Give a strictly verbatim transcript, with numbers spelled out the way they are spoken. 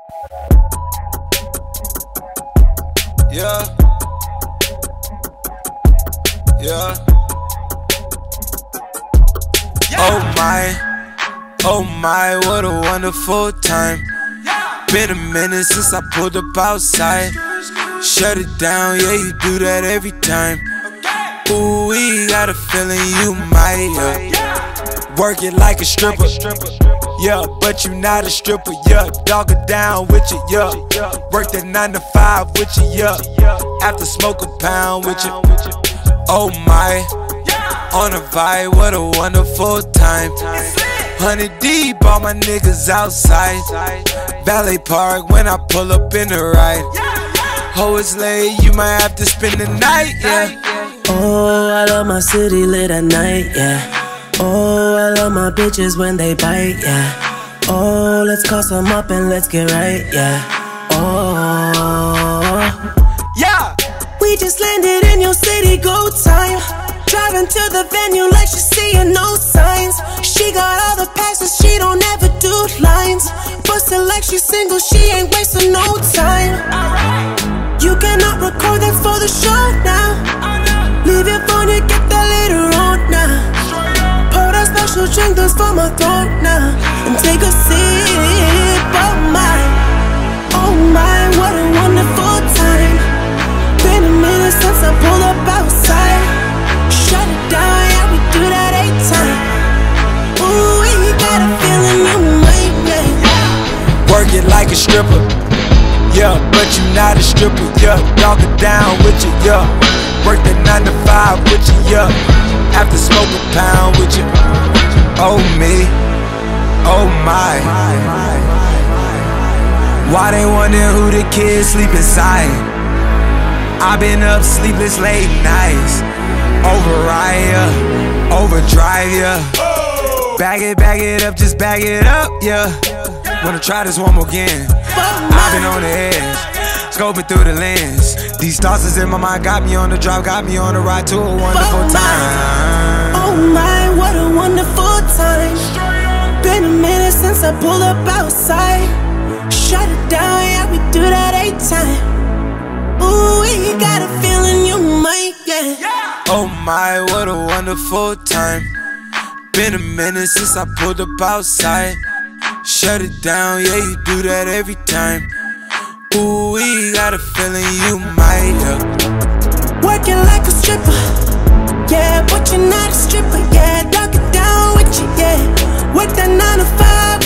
Yeah. Yeah. Oh my, oh my, what a wonderful time. Been a minute since I pulled up outside. Shut it down, yeah, you do that every time. Ooh, we got a feeling you might, yeah. Work it like a stripper, yeah, but you not a stripper, yeah. Dog it down with you, yeah. Work that nine to five with you, yeah. After smoke a pound with you. Oh my, on a vibe, what a wonderful time. Hundred deep, all my niggas outside. Valet Park when I pull up in the ride. Oh, it's late, you might have to spend the night, yeah. Oh, I love my city lit at night, yeah. Oh, I love my bitches when they bite, yeah. Oh, let's call some up and let's get right, yeah. Oh, yeah. We just landed in your city, go time. Driving to the venue like she's seeing no signs. She got all the passes, she don't ever do lines. Bustin' like she's single, she ain't wasting no time. You cannot record that for the show now. Leave your phone and get that later on now. Pour that special drink that's for my throat now. And take a sip, oh my. Oh my, what a wonderful time. Been a minute since I pulled up outside. Shut it down, yeah, we do that eight time. Ooh, we got a feeling you might, yeah. Work it like a stripper, yeah, but you not a stripper, yeah. Dog it down with you, yeah. Work that nine to five with you, yeah. After smoke a pound with you. Oh me, oh my. Why they wondering who the kids sleep inside? I been up sleepless late nights. Override, yeah. Overdrive, yeah. Bag it, bag it up, just bag it up, yeah. Wanna try this one more again. I've been on the edge, scoping through the lens. These thoughts is in my mind, got me on the drive, got me on the ride to a wonderful time. Oh my, what a wonderful time. Been a minute since I pulled up outside. Shut it down, yeah, we do that eight time. Ooh, we got a feeling you might, yeah. Oh my, what a wonderful time. Been a minute since I pulled up outside. Shut it down, yeah, you do that every time. Ooh, we got a feeling you might, yeah. Working like a stripper, yeah, but you're not a stripper, yeah. Dog it down with you, yeah. Work that nine to five